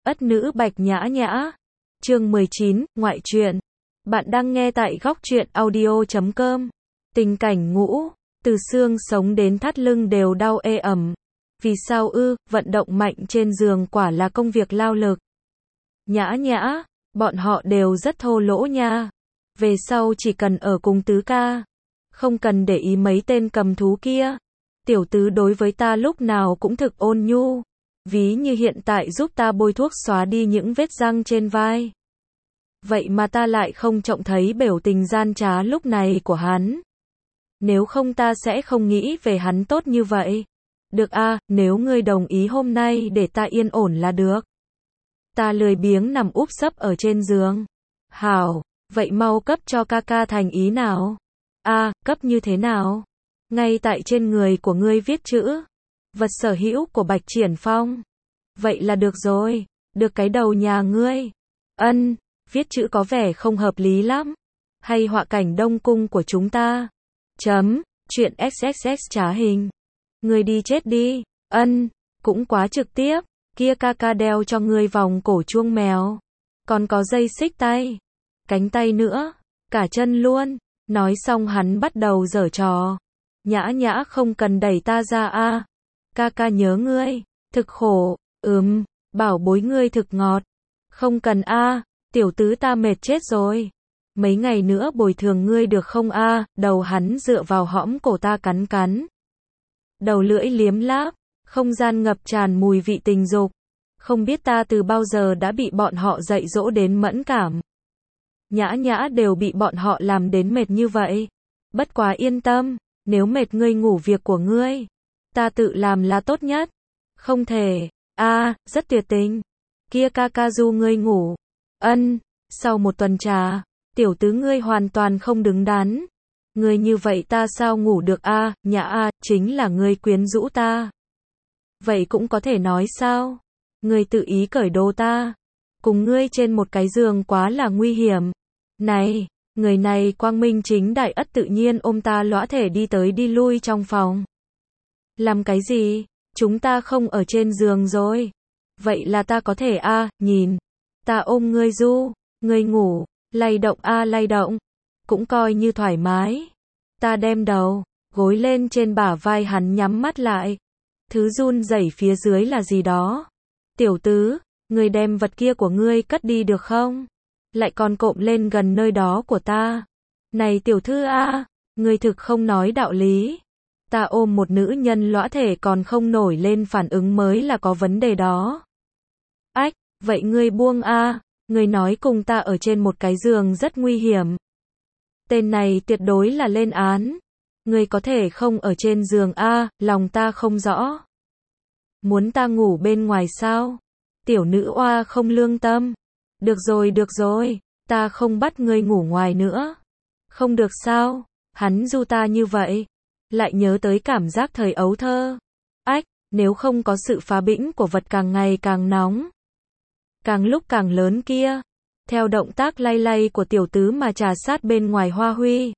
Ất nữ Bạch Nhã Nhã. Chương 19, ngoại truyện. Bạn đang nghe tại góc truyện audio.com. Tình cảnh ngũ, từ xương sống đến thắt lưng đều đau ê ẩm. Vì sao ư, vận động mạnh trên giường quả là công việc lao lực. Nhã Nhã, bọn họ đều rất thô lỗ nha. Về sau chỉ cần ở cùng tứ ca. Không cần để ý mấy tên cầm thú kia. Tiểu tứ đối với ta lúc nào cũng thực ôn nhu. Ví như hiện tại giúp ta bôi thuốc xóa đi những vết răng trên vai. Vậy mà ta lại không trông thấy biểu tình gian trá lúc này của hắn. Nếu không ta sẽ không nghĩ về hắn tốt như vậy. Được a, nếu ngươi đồng ý hôm nay để ta yên ổn là được. Ta lười biếng nằm úp sấp ở trên giường. Hảo, vậy mau cấp cho ca ca thành ý nào. A, cấp như thế nào? Ngay tại trên người của ngươi viết chữ. Vật sở hữu của Bạch Triển Phong. Vậy là được rồi, được cái đầu nhà ngươi. Ân, viết chữ có vẻ không hợp lý lắm. Hay họa cảnh Đông Cung của chúng ta. Chấm, chuyện XXX trá hình. Ngươi đi chết đi. Ân, cũng quá trực tiếp. Kia ca ca đeo cho ngươi vòng cổ chuông mèo. Còn có dây xích tay. Cánh tay nữa. Cả chân luôn. Nói xong hắn bắt đầu giở trò. Nhã Nhã không cần đẩy ta ra a. Ca ca nhớ ngươi. Thực khổ. Bảo bối ngươi thực ngọt. Không cần a, tiểu tứ ta mệt chết rồi. Mấy ngày nữa bồi thường ngươi được không a? Đầu hắn dựa vào hõm cổ ta cắn cắn. Đầu lưỡi liếm láp, không gian ngập tràn mùi vị tình dục. Không biết ta từ bao giờ đã bị bọn họ dạy dỗ đến mẫn cảm. Nhã Nhã đều bị bọn họ làm đến mệt như vậy. Bất quá yên tâm, nếu mệt ngươi ngủ việc của ngươi. Ta tự làm là tốt nhất. Không thể. Rất tuyệt tình. Kia ca ca du ngươi ngủ. Ân, sau một tuần trà, tiểu tứ ngươi hoàn toàn không đứng đắn. Ngươi như vậy ta sao ngủ được a? Nhã chính là ngươi quyến rũ ta. Vậy cũng có thể nói sao? Ngươi tự ý cởi đồ ta. Cùng ngươi trên một cái giường quá là nguy hiểm. Này, người này quang minh chính đại ất tự nhiên ôm ta lõa thể đi tới đi lui trong phòng. Làm cái gì? Chúng ta không ở trên giường rồi. Vậy là ta có thể nhìn. Ta ôm ngươi du, ngươi ngủ, lay động lay động. Cũng coi như thoải mái. Ta đem đầu, gối lên trên bả vai hắn nhắm mắt lại. Thứ run rẩy phía dưới là gì đó? Tiểu tứ, ngươi đem vật kia của ngươi cất đi được không? Lại còn cộm lên gần nơi đó của ta. Này tiểu thư ngươi thực không nói đạo lý. Ta ôm một nữ nhân lõa thể còn không nổi lên phản ứng mới là có vấn đề đó. Ách, vậy ngươi buông ngươi nói cùng ta ở trên một cái giường rất nguy hiểm. Tên này tuyệt đối là lên án. Ngươi có thể không ở trên giường lòng ta không rõ. Muốn ta ngủ bên ngoài sao? Tiểu nữ oa không lương tâm. Được rồi, ta không bắt ngươi ngủ ngoài nữa. Không được sao? Hắn du ta như vậy. Lại nhớ tới cảm giác thời ấu thơ. Ách, nếu không có sự phá bĩnh của vật càng ngày càng nóng. Càng lúc càng lớn kia. Theo động tác lay lay của tiểu tứ mà trà sát bên ngoài hoa huy.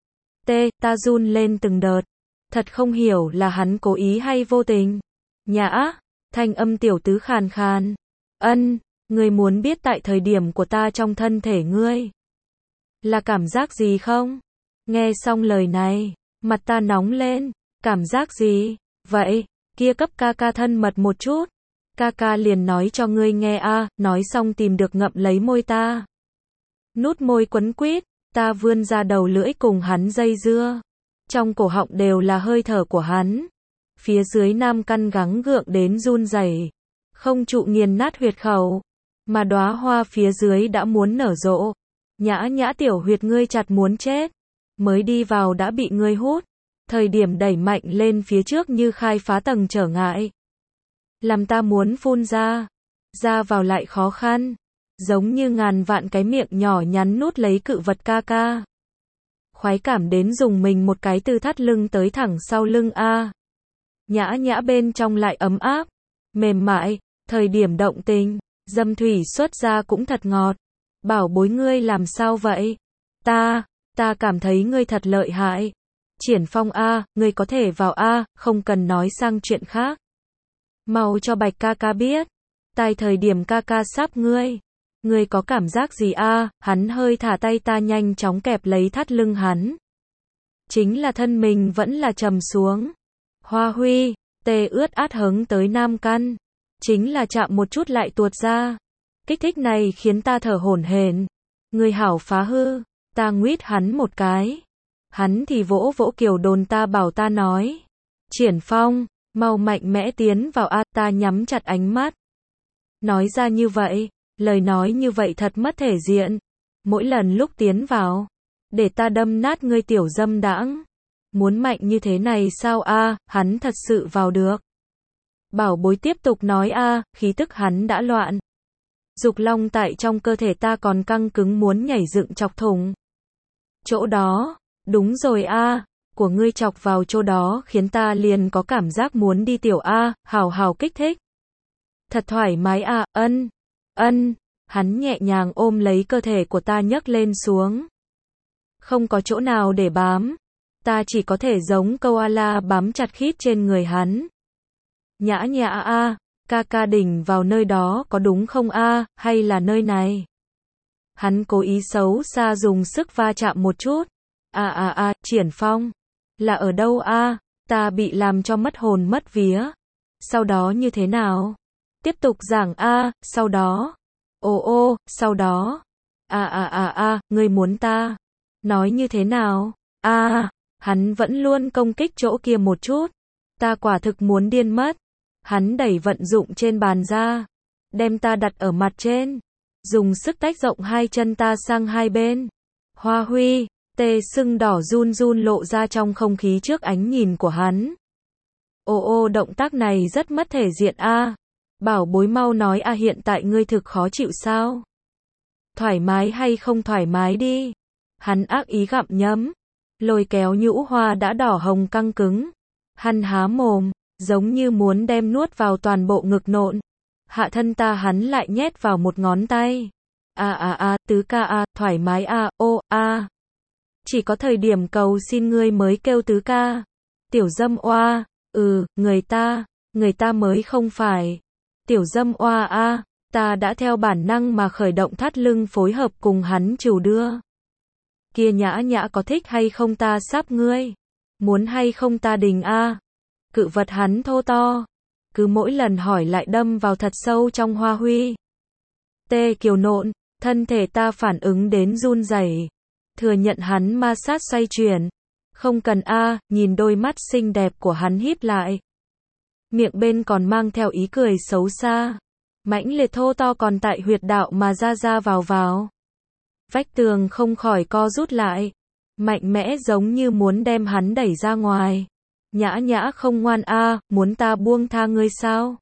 Ta run lên từng đợt. Thật không hiểu là hắn cố ý hay vô tình. Nhã, thanh âm tiểu tứ khàn khàn. Ân, ngươi muốn biết tại thời điểm của ta trong thân thể ngươi. Là cảm giác gì không? Nghe xong lời này. Mặt ta nóng lên, cảm giác gì? Vậy, kia cấp ca ca thân mật một chút. Ca ca liền nói cho ngươi nghe nói xong tìm được ngậm lấy môi ta. Nút môi quấn quýt, ta vươn ra đầu lưỡi cùng hắn dây dưa. Trong cổ họng đều là hơi thở của hắn. Phía dưới nam căn gắng gượng đến run rẩy, không trụ nghiền nát huyệt khẩu. Mà đóa hoa phía dưới đã muốn nở rộ. Nhã Nhã tiểu huyệt ngươi chặt muốn chết. Mới đi vào đã bị ngươi hút. Thời điểm đẩy mạnh lên phía trước như khai phá tầng trở ngại. Làm ta muốn phun ra. Ra vào lại khó khăn. Giống như ngàn vạn cái miệng nhỏ nhắn nút lấy cự vật ca ca. Khoái cảm đến dùng mình một cái từ thắt lưng tới thẳng sau lưng Nhã Nhã bên trong lại ấm áp. Mềm mại. Thời điểm động tình. Dâm thủy xuất ra cũng thật ngọt. Bảo bối ngươi làm sao vậy? Ta cảm thấy ngươi thật lợi hại. Triển Phong ngươi có thể vào không cần nói sang chuyện khác. Mau cho Bạch ca ca biết. Tai thời điểm ca ca sáp ngươi. Ngươi có cảm giác gì a? Hắn hơi thả tay, ta nhanh chóng kẹp lấy thắt lưng hắn. Chính là thân mình vẫn là trầm xuống. Hoa Huy, tê ướt át hứng tới nam căn. Chính là chạm một chút lại tuột ra. Kích thích này khiến ta thở hổn hển. Ngươi hảo phá hư. Ta nguyết hắn một cái. Hắn thì vỗ vỗ kiểu đồn, ta bảo ta nói. Triển Phong, mau mạnh mẽ tiến vào a. Ta nhắm chặt ánh mắt. Nói ra như vậy, lời nói như vậy thật mất thể diện. Mỗi lần lúc tiến vào, để ta đâm nát ngươi tiểu dâm đãng. Muốn mạnh như thế này sao a? Hắn thật sự vào được. Bảo bối tiếp tục nói a, khí tức hắn đã loạn. Dục long tại trong cơ thể ta còn căng cứng muốn nhảy dựng chọc thủng. Chỗ đó, đúng rồi a, của ngươi chọc vào chỗ đó khiến ta liền có cảm giác muốn đi tiểu a, hào hào kích thích. Thật thoải mái a, ân. Hắn nhẹ nhàng ôm lấy cơ thể của ta nhấc lên xuống. Không có chỗ nào để bám. Ta chỉ có thể giống koala bám chặt khít trên người hắn. Nhã nhã a, ca ca đỉnh vào nơi đó có đúng không a, hay là nơi này? Hắn cố ý xấu xa dùng sức va chạm một chút. Triển Phong. Là ở đâu a? Ta bị làm cho mất hồn mất vía. Sau đó như thế nào? Tiếp tục giảng a, sau đó. Sau đó. Ngươi muốn ta nói như thế nào? Hắn vẫn luôn công kích chỗ kia một chút. Ta quả thực muốn điên mất. Hắn đẩy vận dụng trên bàn ra, đem ta đặt ở mặt trên, dùng sức tách rộng hai chân ta sang hai bên. Hoa Huy, tê sưng đỏ run run lộ ra trong không khí trước ánh nhìn của hắn. Động tác này rất mất thể diện a. Bảo bối mau nói a, hiện tại ngươi thực khó chịu sao? Thoải mái hay không thoải mái đi. Hắn ác ý gặm nhấm, lôi kéo nhũ hoa đã đỏ hồng căng cứng. Hắn há mồm, giống như muốn đem nuốt vào toàn bộ ngực nộn. Hạ thân ta hắn lại nhét vào một ngón tay. Tứ ca a, thoải mái a, Chỉ có thời điểm cầu xin ngươi mới kêu tứ ca. Tiểu dâm oa, người ta mới không phải. Tiểu dâm oa a, ta đã theo bản năng mà khởi động thắt lưng phối hợp cùng hắn trù đưa. Kia nhã nhã có thích hay không ta sắp ngươi? Muốn hay không ta đình a? Cự vật hắn thô to. Cứ mỗi lần hỏi lại đâm vào thật sâu trong Hoa Huy. Tê kiều nộn, thân thể ta phản ứng đến run rẩy. Thừa nhận hắn ma sát xoay chuyển. Không cần a, nhìn đôi mắt xinh đẹp của hắn híp lại. Miệng bên còn mang theo ý cười xấu xa. Mãnh liệt thô to còn tại huyệt đạo mà ra vào. Vách tường không khỏi co rút lại. Mạnh mẽ giống như muốn đem hắn đẩy ra ngoài. Nhã nhã không ngoan a, muốn ta buông tha ngươi sao?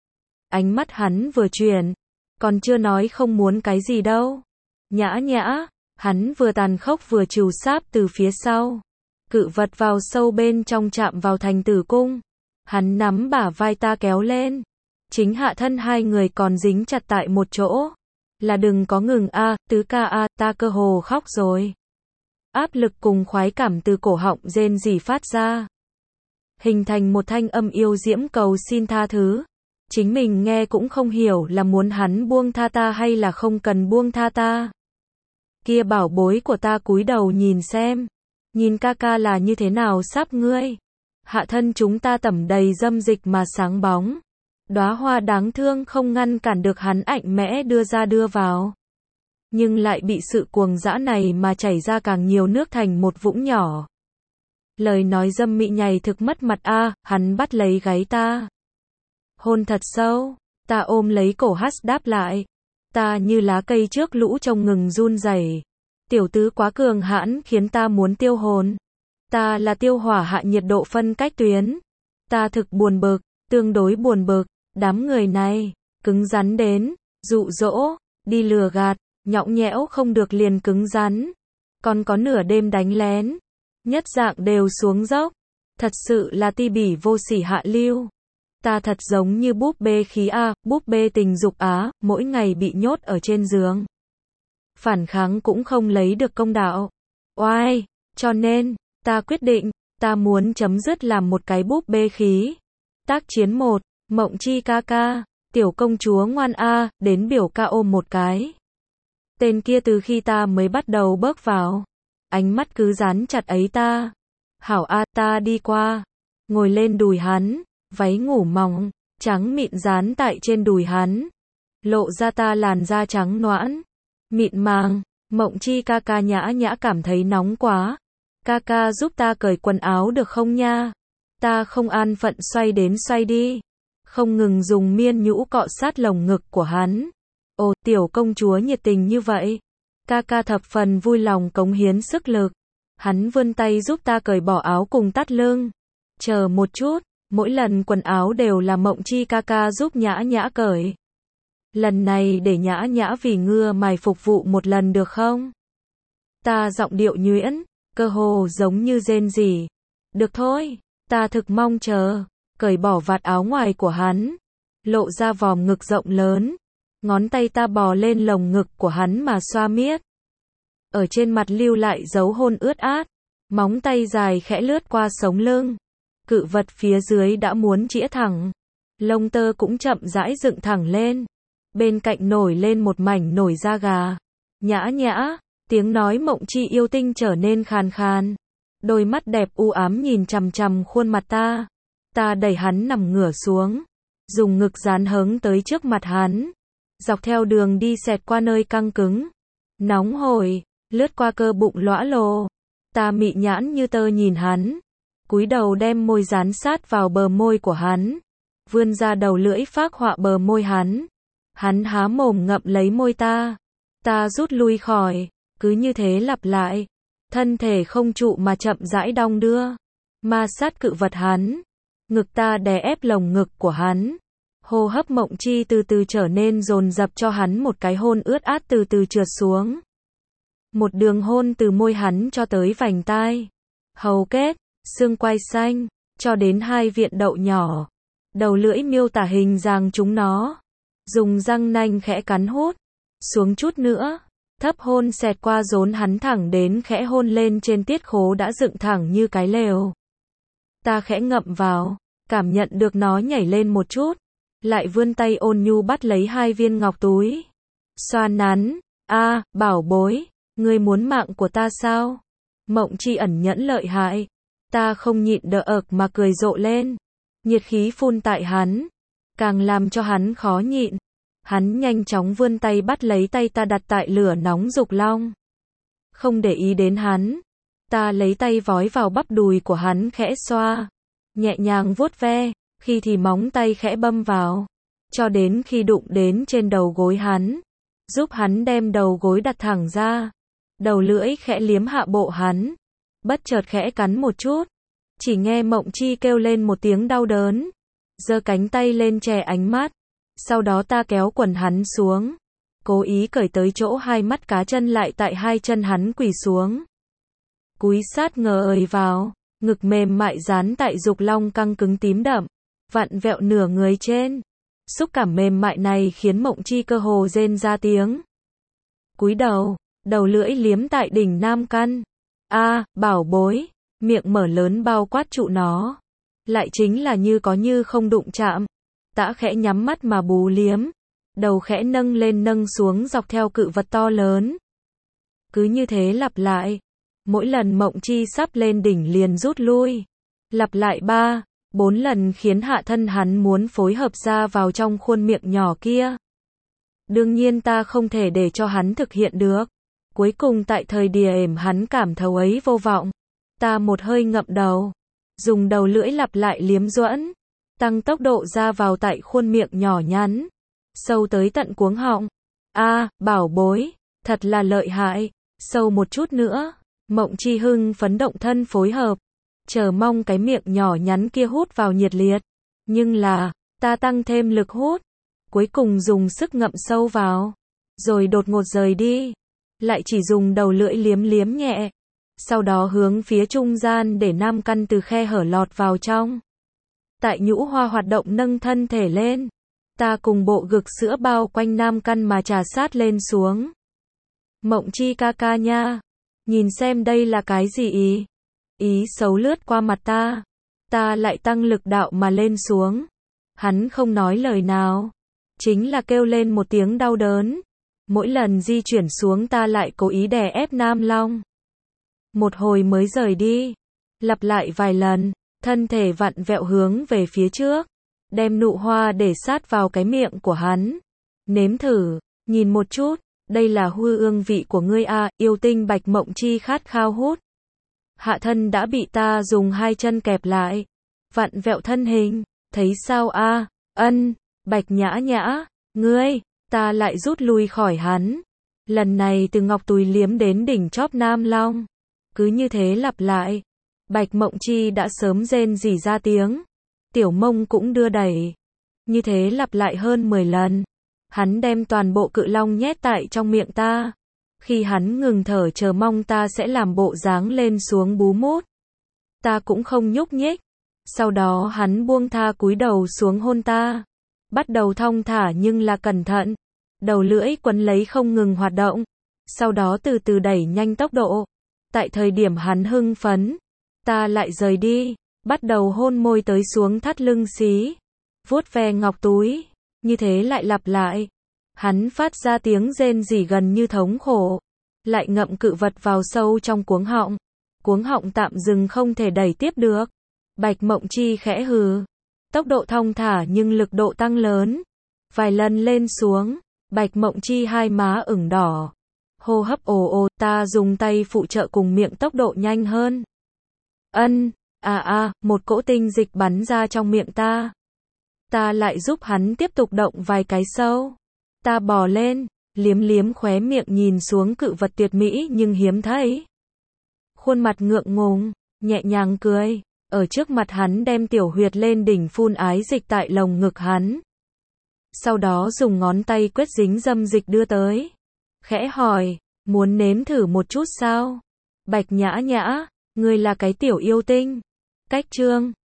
Ánh mắt hắn vừa chuyển, còn chưa nói không muốn cái gì đâu. Nhã nhã, hắn vừa tàn khốc vừa trù sáp từ phía sau. Cự vật vào sâu bên trong chạm vào thành tử cung. Hắn nắm bả vai ta kéo lên. Chính hạ thân hai người còn dính chặt tại một chỗ. Là đừng có ngừng a, tứ ca a, ta cơ hồ khóc rồi. Áp lực cùng khoái cảm từ cổ họng rên rỉ phát ra. Hình thành một thanh âm yêu diễm cầu xin tha thứ. Chính mình nghe cũng không hiểu là muốn hắn buông tha ta hay là không cần buông tha ta. Kia bảo bối của ta cúi đầu nhìn xem. Nhìn ca ca là như thế nào sắp ngươi. Hạ thân chúng ta tẩm đầy dâm dịch mà sáng bóng. Đóa hoa đáng thương không ngăn cản được hắn mạnh mẽ đưa ra đưa vào. Nhưng lại bị sự cuồng dã này mà chảy ra càng nhiều nước thành một vũng nhỏ. Lời nói dâm mị nhảy thực mất mặt a, hắn bắt lấy gáy ta. Hôn thật sâu, ta ôm lấy cổ hắn đáp lại. Ta như lá cây trước lũ trông ngừng run rẩy. Tiểu tứ quá cường hãn khiến ta muốn tiêu hồn. Ta là tiêu hỏa hạ nhiệt độ phân cách tuyến. Ta thực buồn bực, tương đối buồn bực. Đám người này, cứng rắn đến, dụ dỗ, đi lừa gạt, nhõng nhẽo không được liền cứng rắn. Còn có nửa đêm đánh lén. Nhất dạng đều xuống dốc. Thật sự là ti bỉ vô sỉ hạ lưu. Ta thật giống như búp bê khí a, búp bê tình dục á, mỗi ngày bị nhốt ở trên giường. Phản kháng cũng không lấy được công đạo. Oai, cho nên, ta quyết định, ta muốn chấm dứt làm một cái búp bê khí. Tác chiến 1, Mộng Chi ca ca, Tiểu công chúa ngoan a, đến biểu ca ôm một cái. Tên kia từ khi ta mới bắt đầu bước vào, ánh mắt cứ dán chặt ấy ta. Hảo a, ta đi qua, ngồi lên đùi hắn, váy ngủ mỏng, trắng mịn dán tại trên đùi hắn, lộ ra ta làn da trắng nõn, mịn màng. Mộng Chi ca ca nhã nhã cảm thấy nóng quá. Ca ca giúp ta cởi quần áo được không nha? Ta không an phận xoay đến xoay đi, không ngừng dùng miên nhũ cọ sát lồng ngực của hắn. Ồ, tiểu công chúa nhiệt tình như vậy. Ca ca thập phần vui lòng cống hiến sức lực. Hắn vươn tay giúp ta cởi bỏ áo cùng tắt lưng. Chờ một chút, mỗi lần quần áo đều là Mộng Chi ca ca giúp nhã nhã cởi. Lần này để nhã nhã vì ngưa mày phục vụ một lần được không? Ta giọng điệu nhuyễn, cơ hồ giống như rên rỉ. Được thôi, ta thực mong chờ. Cởi bỏ vạt áo ngoài của hắn, lộ ra vòm ngực rộng lớn. Ngón tay ta bò lên lồng ngực của hắn mà xoa miết. Ở trên mặt lưu lại dấu hôn ướt át. Móng tay dài khẽ lướt qua sống lưng. Cự vật phía dưới đã muốn chĩa thẳng. Lông tơ cũng chậm rãi dựng thẳng lên. Bên cạnh nổi lên một mảnh nổi da gà. Nhã nhã, tiếng nói Mộng Chi yêu tinh trở nên khàn khàn. Đôi mắt đẹp u ám nhìn chằm chằm khuôn mặt ta. Ta đẩy hắn nằm ngửa xuống, dùng ngực dán hớn tới trước mặt hắn, dọc theo đường đi xẹt qua nơi căng cứng, nóng hổi, lướt qua cơ bụng lõa lồ. Ta mị nhãn như tơ nhìn hắn, cúi đầu đem môi dán sát vào bờ môi của hắn, vươn ra đầu lưỡi phác họa bờ môi hắn. Hắn há mồm ngậm lấy môi ta. Ta rút lui khỏi, cứ như thế lặp lại. Thân thể không trụ mà chậm rãi đong đưa, ma sát cự vật hắn. Ngực ta đè ép lồng ngực của hắn. Hô hấp Mộng Chi từ từ trở nên dồn dập cho hắn một cái hôn ướt át từ từ trượt xuống. Một đường hôn từ môi hắn cho tới vành tai, hầu kết, xương quai xanh, cho đến hai viện đậu nhỏ. Đầu lưỡi miêu tả hình dáng chúng nó. Dùng răng nanh khẽ cắn hút. Xuống chút nữa. Thấp hôn xẹt qua rốn hắn thẳng đến khẽ hôn lên trên tiết khố đã dựng thẳng như cái lều. Ta khẽ ngậm vào, cảm nhận được nó nhảy lên một chút, lại vươn tay ôn nhu bắt lấy hai viên ngọc túi. Xoa nắn, a, bảo bối, ngươi muốn mạng của ta sao? Mộng Chi ẩn nhẫn lợi hại. Ta không nhịn đỡ ực mà cười rộ lên. Nhiệt khí phun tại hắn, càng làm cho hắn khó nhịn. Hắn nhanh chóng vươn tay bắt lấy tay ta đặt tại lửa nóng dục long. Không để ý đến hắn. Ta lấy tay vói vào bắp đùi của hắn khẽ xoa, nhẹ nhàng vuốt ve, khi thì móng tay khẽ bâm vào, cho đến khi đụng đến trên đầu gối hắn, giúp hắn đem đầu gối đặt thẳng ra, đầu lưỡi khẽ liếm hạ bộ hắn, bất chợt khẽ cắn một chút, chỉ nghe Mộng Chi kêu lên một tiếng đau đớn, giơ cánh tay lên che ánh mắt, sau đó ta kéo quần hắn xuống, cố ý cởi tới chỗ hai mắt cá chân lại tại hai chân hắn quỳ xuống. Cúi sát ngờ ời vào, ngực mềm mại dán tại dục long căng cứng tím đậm, vặn vẹo nửa người trên. Xúc cảm mềm mại này khiến Mộng Chi cơ hồ rên ra tiếng. Cúi đầu, đầu lưỡi liếm tại đỉnh nam căn. A, bảo bối, miệng mở lớn bao quát trụ nó. Lại chính là như có như không đụng chạm. Tã khẽ nhắm mắt mà bú liếm. Đầu khẽ nâng lên nâng xuống dọc theo cự vật to lớn. Cứ như thế lặp lại. Mỗi lần Mộng Chi sắp lên đỉnh liền rút lui. Lặp lại 3, 4 lần khiến hạ thân hắn muốn phối hợp ra vào trong khuôn miệng nhỏ kia. Đương nhiên ta không thể để cho hắn thực hiện được. Cuối cùng tại thời điểm hắn cảm thấu ấy vô vọng. Ta một hơi ngậm đầu. Dùng đầu lưỡi lặp lại liếm duẫn. Tăng tốc độ ra vào tại khuôn miệng nhỏ nhắn. Sâu tới tận cuống họng. A, bảo bối, thật là lợi hại. Sâu một chút nữa. Mộng Chi hưng phấn động thân phối hợp, chờ mong cái miệng nhỏ nhắn kia hút vào nhiệt liệt. Nhưng là, ta tăng thêm lực hút, cuối cùng dùng sức ngậm sâu vào, rồi đột ngột rời đi, lại chỉ dùng đầu lưỡi liếm liếm nhẹ, sau đó hướng phía trung gian để nam căn từ khe hở lọt vào trong. Tại nhũ hoa hoạt động nâng thân thể lên, ta cùng bộ ngực sữa bao quanh nam căn mà trà sát lên xuống. Mộng Chi ca ca nha. Nhìn xem đây là cái gì ý? Ý xấu lướt qua mặt ta. Ta lại tăng lực đạo mà lên xuống. Hắn không nói lời nào. chính là kêu lên một tiếng đau đớn. Mỗi lần di chuyển xuống ta lại cố ý đè ép Nam Long. Một hồi mới rời đi. Lặp lại vài lần, thân thể vặn vẹo hướng về phía trước. Đem nụ hoa để sát vào cái miệng của hắn. Nếm thử, nhìn một chút, đây là hương vị của ngươi à, yêu tinh Bạch Mộng Chi khát khao hút. Hạ thân đã bị ta dùng hai chân kẹp lại. Vặn vẹo thân hình, thấy sao a? Ân, Bạch Nhã Nhã, ngươi, ta lại rút lui khỏi hắn. Lần này từ ngọc tùi liếm đến đỉnh chóp Nam Long. Cứ như thế lặp lại. Bạch Mộng Chi đã sớm rên rỉ ra tiếng. Tiểu mông cũng đưa đẩy. Như thế lặp lại hơn 10 lần. Hắn đem toàn bộ cự long nhét tại trong miệng ta. Khi hắn ngừng thở chờ mong ta sẽ làm bộ dáng lên xuống bú mút. Ta cũng không nhúc nhích. Sau đó hắn buông tha cúi đầu xuống hôn ta. Bắt đầu thong thả nhưng là cẩn thận. Đầu lưỡi quấn lấy không ngừng hoạt động. Sau đó từ từ đẩy nhanh tốc độ. Tại thời điểm hắn hưng phấn, ta lại rời đi. Bắt đầu hôn môi tới xuống thắt lưng xí. Vuốt ve ngọc túi. Như thế lại lặp lại. Hắn phát ra tiếng rên rỉ gần như thống khổ. Lại ngậm cự vật vào sâu trong cuống họng. Cuống họng tạm dừng không thể đẩy tiếp được. Bạch Mộng Chi khẽ hừ. Tốc độ thong thả nhưng lực độ tăng lớn. Vài lần lên xuống. Bạch Mộng Chi hai má ửng đỏ. Hô hấp ồ ồ, ta dùng tay phụ trợ cùng miệng tốc độ nhanh hơn. Ân, một cỗ tinh dịch bắn ra trong miệng ta. Ta lại giúp hắn tiếp tục động vài cái sâu. Ta bò lên, liếm liếm khóe miệng nhìn xuống cự vật tuyệt mỹ nhưng hiếm thấy. Khuôn mặt ngượng ngùng, nhẹ nhàng cười. Ở trước mặt hắn đem tiểu huyệt lên đỉnh phun ái dịch tại lồng ngực hắn. Sau đó dùng ngón tay quét dính dâm dịch đưa tới. Khẽ hỏi, muốn nếm thử một chút sao? Bạch Nhã Nhã, ngươi là cái tiểu yêu tinh. Cách chương